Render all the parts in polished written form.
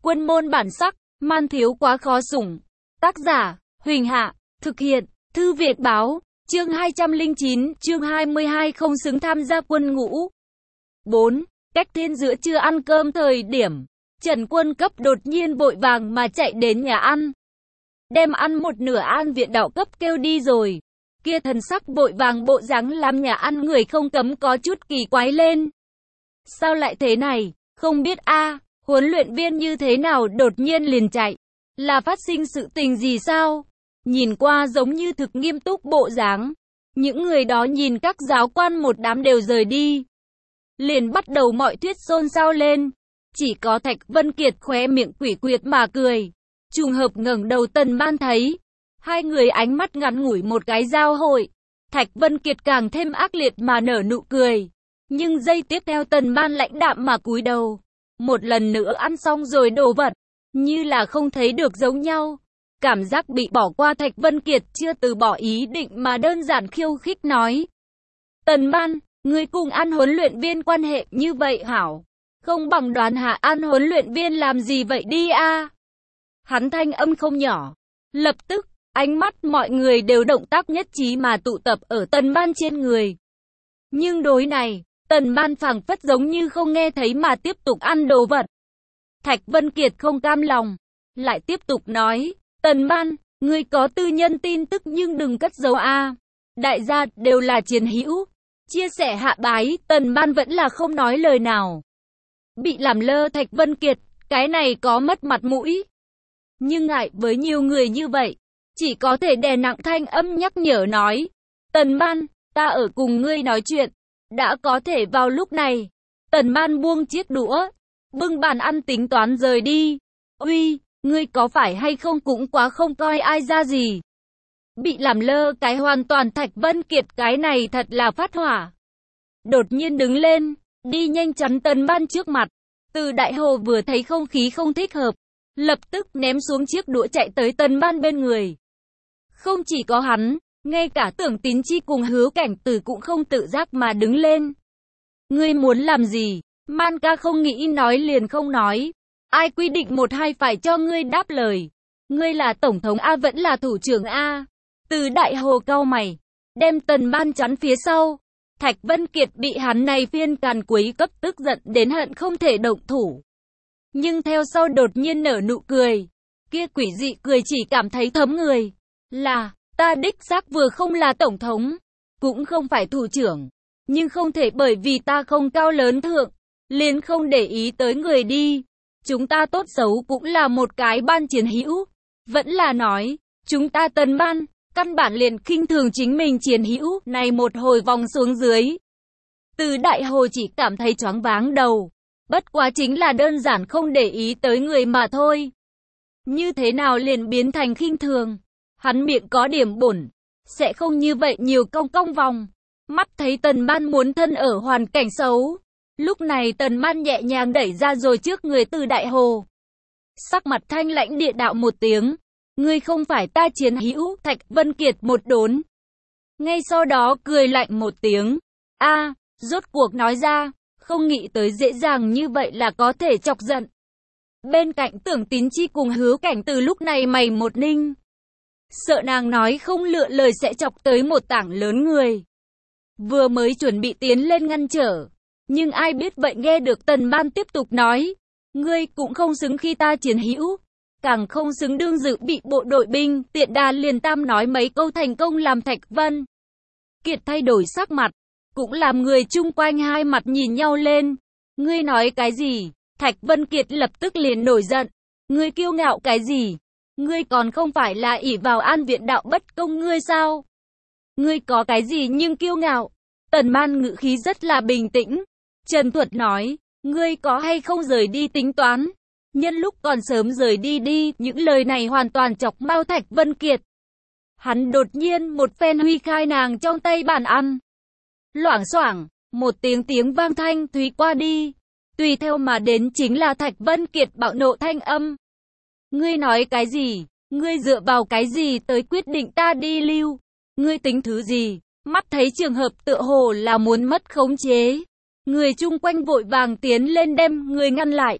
Quân môn bản sắc, man thiếu quá khó sủng. Tác giả, Huỳnh Hạ, thực hiện, Thư Viện Báo, chương 209, chương 22 không xứng tham gia quân ngũ. 4. Cách thiên giữa trưa ăn cơm thời điểm, Trần Quân Cấp đột nhiên vội vàng mà chạy đến nhà ăn. Đem ăn một nửa An Viện Đạo Cấp kêu đi rồi. Kia thần sắc vội vàng bộ dáng làm nhà ăn người không cấm có chút kỳ quái lên. Sao lại thế này, không biết huấn luyện viên như thế nào đột nhiên liền chạy. Là phát sinh sự tình gì sao? Nhìn qua giống như thực nghiêm túc bộ dáng. Những người đó nhìn các giáo quan một đám đều rời đi. Liền bắt đầu mọi thuyết xôn xao lên. Chỉ có Thạch Vân Kiệt khóe miệng quỷ quyệt mà cười. Trùng hợp ngẩng đầu Tần Ban thấy. Hai người ánh mắt ngắn ngủi một cái giao hội. Thạch Vân Kiệt càng thêm ác liệt mà nở nụ cười. Nhưng giây tiếp theo Tần Ban lãnh đạm mà cúi đầu. Một lần nữa ăn xong rồi đồ vật. Như là không thấy được giống nhau. Cảm giác bị bỏ qua Thạch Vân Kiệt chưa từ bỏ ý định mà đơn giản khiêu khích nói. Tần Ban, ngươi cùng An huấn luyện viên quan hệ như vậy hảo. Không bằng đoán hạ An huấn luyện viên làm gì vậy đi Hắn thanh âm không nhỏ. Lập tức, ánh mắt mọi người đều động tác nhất trí mà tụ tập ở Tần Ban trên người. Nhưng đối này, Tần Ban phảng phất giống như không nghe thấy mà tiếp tục ăn đồ vật. Thạch Vân Kiệt không cam lòng, lại tiếp tục nói, Tần Ban, ngươi có tư nhân tin tức nhưng đừng cất giấu Đại gia đều là chiến hữu. Chia sẻ hạ bái, Tần Ban vẫn là không nói lời nào. Bị làm lơ Thạch Vân Kiệt, cái này có mất mặt mũi. Nhưng ngại với nhiều người như vậy, chỉ có thể đè nặng thanh âm nhắc nhở nói, Tần Ban, ta ở cùng ngươi nói chuyện. Đã có thể vào lúc này, Tần Ban buông chiếc đũa, bưng bàn ăn tính toán rời đi. Uy, ngươi có phải hay không cũng quá không coi ai ra gì. Bị làm lơ cái hoàn toàn Thạch Vân Kiệt cái này thật là phát hỏa. Đột nhiên đứng lên, đi nhanh chắn Tần Ban trước mặt. Từ Đại Hồ vừa thấy không khí không thích hợp, lập tức ném xuống chiếc đũa chạy tới Tần Ban bên người. Không chỉ có hắn, ngay cả Tưởng Tín Chi cùng Hứa Cảnh Tử cũng không tự giác mà đứng lên. Ngươi muốn làm gì? Man ca không nghĩ nói liền không nói. Ai quy định một hai phải cho ngươi đáp lời. Ngươi là tổng thống vẫn là thủ trưởng Từ Đại Hồ cau mày, đem Tần Ban chắn phía sau. Thạch Vân Kiệt bị hắn này phiên càn quấy cấp tức giận đến hận không thể động thủ. Nhưng theo sau đột nhiên nở nụ cười. Kia quỷ dị cười chỉ cảm thấy thấm người. Là, ta đích xác vừa không là tổng thống, cũng không phải thủ trưởng. Nhưng không thể bởi vì ta không cao lớn thượng, liền không để ý tới người đi. Chúng ta tốt xấu cũng là một cái ban chiến hữu. Vẫn là nói, chúng ta Tần Ban, căn bản liền khinh thường chính mình chiến hữu này một hồi vòng xuống dưới. Từ Đại Hồ chỉ cảm thấy choáng váng đầu. Bất quá chính là đơn giản không để ý tới người mà thôi. Như thế nào liền biến thành khinh thường? Hắn miệng có điểm bổn, sẽ không như vậy nhiều cong cong vòng. Mắt thấy Tần Ban muốn thân ở hoàn cảnh xấu. Lúc này Tần Ban nhẹ nhàng đẩy ra rồi trước người Từ Đại Hồ. Sắc mặt thanh lãnh địa đạo một tiếng. Ngươi không phải ta chiến hữu. Thạch Vân Kiệt một đốn. Ngay sau đó cười lạnh một tiếng. Rốt cuộc nói ra, không nghĩ tới dễ dàng như vậy là có thể chọc giận. Bên cạnh Tưởng Tín Chi cùng Hứa Cảnh Từ lúc này mày một ninh. Sợ nàng nói không lựa lời sẽ chọc tới một tảng lớn người. Vừa mới chuẩn bị tiến lên ngăn trở. Nhưng ai biết vậy nghe được Tần Ban tiếp tục nói. Ngươi cũng không xứng khi ta chiến hữu. Càng không xứng đương dự bị bộ đội binh. Tiện đà liền tam nói mấy câu thành công làm Thạch Vân Kiệt thay đổi sắc mặt. Cũng làm người chung quanh hai mặt nhìn nhau lên. Ngươi nói cái gì? Thạch Vân Kiệt lập tức liền nổi giận. Ngươi kiêu ngạo cái gì? Ngươi còn không phải là ỷ vào An Viện Đạo bất công ngươi sao? Ngươi có cái gì nhưng kiêu ngạo? Tần Ban ngữ khí rất là bình tĩnh. Trần Thuật nói, ngươi có hay không rời đi tính toán? Nhân lúc còn sớm rời đi đi, những lời này hoàn toàn chọc mau Thạch Vân Kiệt. Hắn đột nhiên một phen huy khai nàng trong tay bàn ăn. Loảng xoảng, một tiếng vang thanh thúy qua đi. Tùy theo mà đến chính là Thạch Vân Kiệt bạo nộ thanh âm. Ngươi nói cái gì? Ngươi dựa vào cái gì tới quyết định ta đi lưu? Ngươi tính thứ gì? Mắt thấy trường hợp tựa hồ là muốn mất khống chế. Người chung quanh vội vàng tiến lên đem người ngăn lại.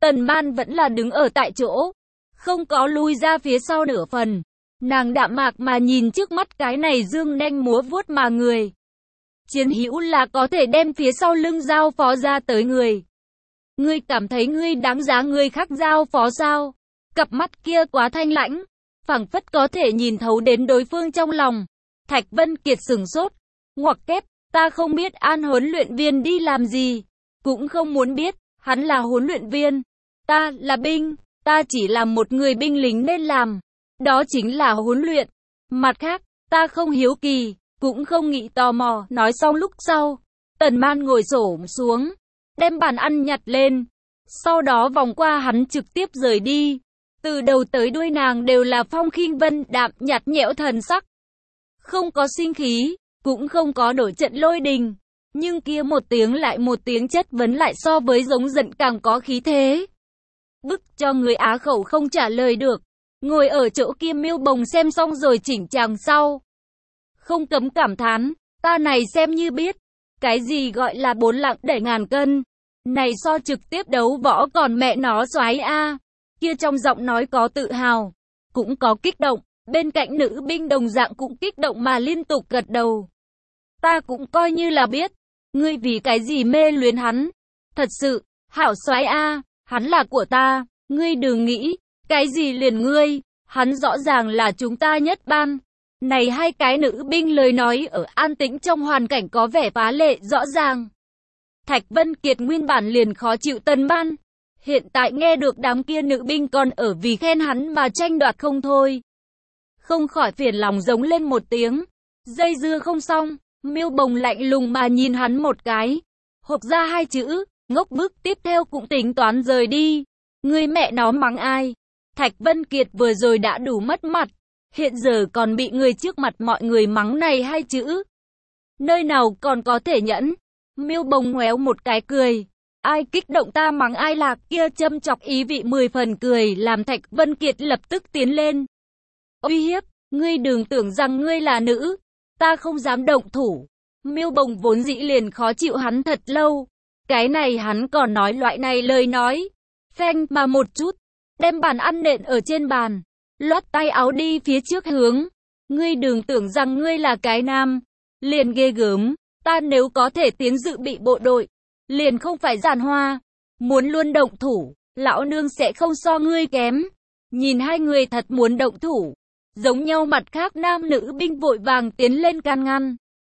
Tần Man vẫn là đứng ở tại chỗ, không có lui ra phía sau nửa phần. Nàng đạm mạc mà nhìn trước mắt cái này dương nanh múa vuốt mà người. Chiến hữu là có thể đem phía sau lưng giao phó ra tới người. Ngươi cảm thấy ngươi đáng giá người khác giao phó sao? Cặp mắt kia quá thanh lãnh, phảng phất có thể nhìn thấu đến đối phương trong lòng. Thạch Vân Kiệt sửng sốt, ngoặc kép, ta không biết An huấn luyện viên đi làm gì, cũng không muốn biết, hắn là huấn luyện viên. Ta là binh, ta chỉ là một người binh lính nên làm, đó chính là huấn luyện. Mặt khác, ta không hiếu kỳ, cũng không nghĩ tò mò. Nói xong lúc sau, Tần Man ngồi xổm xuống, đem bàn ăn nhặt lên, sau đó vòng qua hắn trực tiếp rời đi. Từ đầu tới đuôi nàng đều là phong khinh vân đạm nhạt nhẽo thần sắc, không có sinh khí, cũng không có nổi trận lôi đình, nhưng kia một tiếng lại một tiếng chất vấn lại so với giống giận càng có khí thế, bức cho người á khẩu không trả lời được. Ngồi ở chỗ kia Miêu Bồng xem xong rồi chỉnh chàng sau, không cấm cảm thán, ta này xem như biết, cái gì gọi là 4 lạng đẩy ngàn cân, này so trực tiếp đấu võ còn mẹ nó xoái a. Kia trong giọng nói có tự hào, cũng có kích động, bên cạnh nữ binh đồng dạng cũng kích động mà liên tục gật đầu. Ta cũng coi như là biết, ngươi vì cái gì mê luyến hắn, thật sự, hảo xoái a, hắn là của ta, ngươi đừng nghĩ, cái gì liền ngươi, hắn rõ ràng là chúng ta nhất ban. Này hai cái nữ binh lời nói ở an tĩnh trong hoàn cảnh có vẻ phá lệ rõ ràng. Thạch Vân Kiệt nguyên bản liền khó chịu Tần Man, hiện tại nghe được đám kia nữ binh còn ở vì khen hắn mà tranh đoạt không thôi, không khỏi phiền lòng giống lên một tiếng. Dây dưa không xong, Miêu Bồng lạnh lùng mà nhìn hắn một cái, hộc ra hai chữ, ngốc bức, tiếp theo cũng tính toán rời đi. Ngươi mẹ nó mắng ai? Thạch Vân Kiệt vừa rồi đã đủ mất mặt, hiện giờ còn bị người trước mặt mọi người mắng này hai chữ, nơi nào còn có thể nhẫn. Miêu Bồng ngoéo một cái cười, ai kích động ta mắng ai lạc, kia châm chọc ý vị 10 phần cười làm Thạch Vân Kiệt lập tức tiến lên. Uy hiếp, ngươi đừng tưởng rằng ngươi là nữ, ta không dám động thủ. Miêu Bồng vốn dĩ liền khó chịu hắn thật lâu, cái này hắn còn nói loại này lời nói, phanh mà một chút, đem bàn ăn nện ở trên bàn, loát tay áo đi phía trước hướng. Ngươi đừng tưởng rằng ngươi là cái nam, liền ghê gớm, ta nếu có thể tiến dự bị bộ đội, liền không phải giàn hoa, muốn luôn động thủ, lão nương sẽ không so ngươi kém. Nhìn hai người thật muốn động thủ, giống nhau mặt khác nam nữ binh vội vàng tiến lên can ngăn.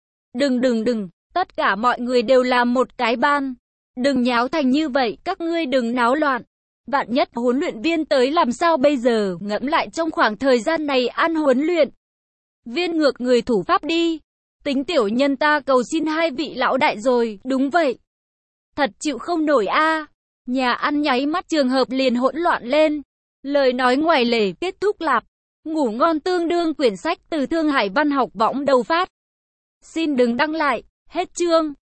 Đừng, tất cả mọi người đều là một cái ban, đừng nháo thành như vậy, các ngươi đừng náo loạn. Vạn nhất huấn luyện viên tới làm sao bây giờ, ngẫm lại trong khoảng thời gian này ăn huấn luyện viên ngược người thủ pháp đi. Tính tiểu nhân ta cầu xin hai vị lão đại rồi, đúng vậy. Thật chịu không nổi a. Nhà ăn nháy mắt trường hợp liền hỗn loạn lên. Lời nói ngoài lề kết thúc lạp. Ngủ ngon tương đương quyển sách từ Thương Hải Văn học võng đầu phát. Xin đừng đăng lại, hết chương.